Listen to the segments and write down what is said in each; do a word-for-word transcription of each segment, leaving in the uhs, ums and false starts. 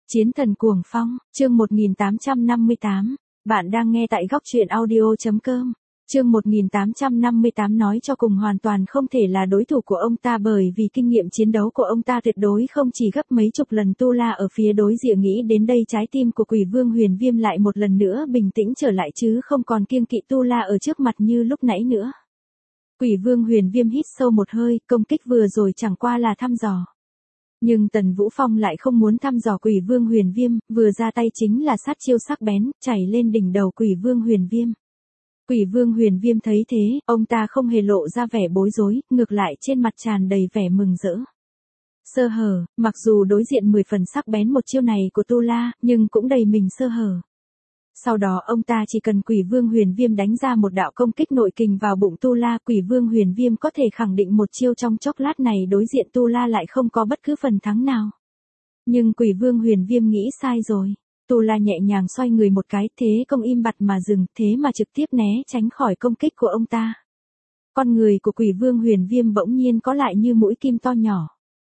Chiến thần cuồng phong, chương một nghìn tám trăm năm mươi tám. Bạn đang nghe tại góc truyện audio.com. Chương một nghìn tám trăm năm mươi tám nói cho cùng hoàn toàn không thể là đối thủ của ông ta bởi vì kinh nghiệm chiến đấu của ông ta tuyệt đối không chỉ gấp mấy chục lần Tu La ở phía đối diện. Nghĩ đến đây trái tim của Quỷ Vương Huyền Viêm lại một lần nữa bình tĩnh trở lại chứ không còn kiêng kỵ Tu La ở trước mặt như lúc nãy nữa. Quỷ Vương Huyền Viêm hít sâu một hơi, công kích vừa rồi chẳng qua là thăm dò. Nhưng Tần Vũ Phong lại không muốn thăm dò Quỷ Vương Huyền Viêm, vừa ra tay chính là sát chiêu sắc bén, chảy lên đỉnh đầu Quỷ Vương Huyền Viêm. Quỷ Vương Huyền Viêm thấy thế, ông ta không hề lộ ra vẻ bối rối, ngược lại trên mặt tràn đầy vẻ mừng rỡ. Sơ hở, mặc dù đối diện mười phần sắc bén một chiêu này của Tu La, nhưng cũng đầy mình sơ hở. Sau đó ông ta chỉ cần Quỷ Vương Huyền Viêm đánh ra một đạo công kích nội kình vào bụng Tu La, Quỷ Vương Huyền Viêm có thể khẳng định một chiêu trong chốc lát này đối diện Tu La lại không có bất cứ phần thắng nào. Nhưng Quỷ Vương Huyền Viêm nghĩ sai rồi. Tu La nhẹ nhàng xoay người một cái, thế công im bặt mà dừng, thế mà trực tiếp né tránh khỏi công kích của ông ta. Con người của Quỷ Vương Huyền Viêm bỗng nhiên có lại như mũi kim to nhỏ.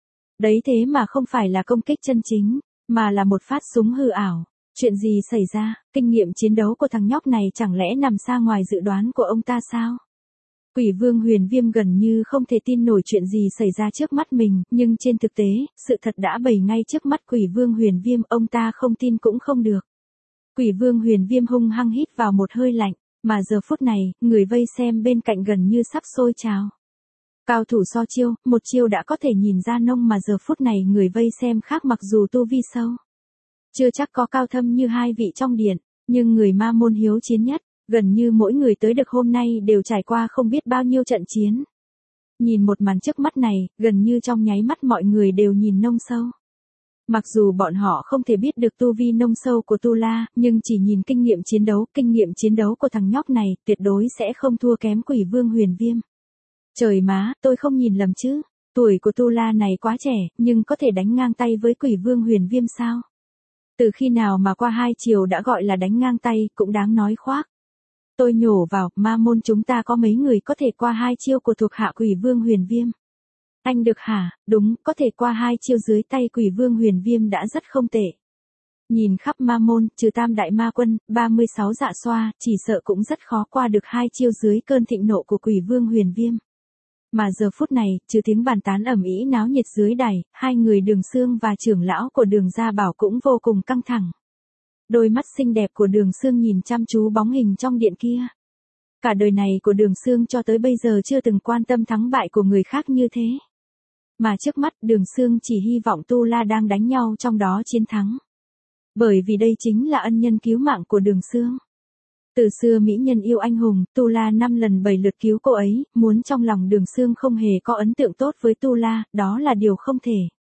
Đấy thế mà không phải là công kích chân chính, mà là một phát súng hư ảo. Chuyện gì xảy ra, kinh nghiệm chiến đấu của thằng nhóc này chẳng lẽ nằm xa ngoài dự đoán của ông ta sao? Quỷ Vương Huyền Viêm gần như không thể tin nổi chuyện gì xảy ra trước mắt mình, nhưng trên thực tế, sự thật đã bày ngay trước mắt Quỷ Vương Huyền Viêm, ông ta không tin cũng không được. Quỷ Vương Huyền Viêm hung hăng hít vào một hơi lạnh, mà giờ phút này, người vây xem bên cạnh gần như sắp sôi trào. Cao thủ so chiêu, một chiêu đã có thể nhìn ra nông mà giờ phút này người vây xem khác mặc dù tu vi sâu. Chưa chắc có cao thâm như hai vị trong điện, nhưng người ma môn hiếu chiến nhất, gần như mỗi người tới được hôm nay đều trải qua không biết bao nhiêu trận chiến. Nhìn một màn trước mắt này, gần như trong nháy mắt mọi người đều nhìn nông sâu. Mặc dù bọn họ không thể biết được tu vi nông sâu của Tu La, nhưng chỉ nhìn kinh nghiệm chiến đấu, kinh nghiệm chiến đấu của thằng nhóc này tuyệt đối sẽ không thua kém Quỷ Vương Huyền Viêm. Trời má, tôi không nhìn lầm chứ, tuổi của Tu La này quá trẻ, nhưng có thể đánh ngang tay với Quỷ Vương Huyền Viêm sao? Từ khi nào mà qua hai chiều đã gọi là đánh ngang tay, cũng đáng nói khoác. Tôi nhổ vào, ma môn chúng ta có mấy người có thể qua hai chiêu của thuộc hạ Quỷ Vương Huyền Viêm. Anh được hả? Đúng, có thể qua hai chiêu dưới tay Quỷ Vương Huyền Viêm đã rất không tệ. Nhìn khắp ma môn, trừ Tam Đại Ma Quân, ba mươi sáu dạ xoa, chỉ sợ cũng rất khó qua được hai chiêu dưới cơn thịnh nộ của Quỷ Vương Huyền Viêm. Mà giờ phút này, trừ tiếng bàn tán ầm ĩ náo nhiệt dưới đài, hai người Đường Xương và trưởng lão của Đường Gia Bảo cũng vô cùng căng thẳng. Đôi mắt xinh đẹp của Đường Xương nhìn chăm chú bóng hình trong điện kia. Cả đời này của Đường Xương cho tới bây giờ chưa từng quan tâm thắng bại của người khác như thế. Mà trước mắt Đường Xương chỉ hy vọng Tu La đang đánh nhau trong đó chiến thắng. Bởi vì đây chính là ân nhân cứu mạng của Đường Xương. Từ xưa mỹ nhân yêu anh hùng, Tu La năm lần bảy lượt cứu cô ấy, muốn trong lòng Đường Xương không hề có ấn tượng tốt với Tu La, đó là điều không thể.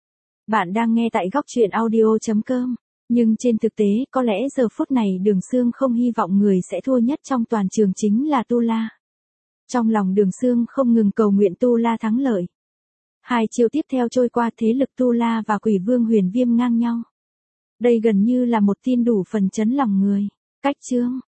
Bạn đang nghe tại góc truyện audio.com. Nhưng trên thực tế, có lẽ giờ phút này Đường Xương không hy vọng người sẽ thua nhất trong toàn trường chính là Tu La. Trong lòng Đường Xương không ngừng cầu nguyện Tu La thắng lợi. Hai chiêu tiếp theo trôi qua, thế lực Tu La và Quỷ Vương Huyền Viêm ngang nhau. Đây gần như là một tin đủ phần chấn lòng người. Cách chương,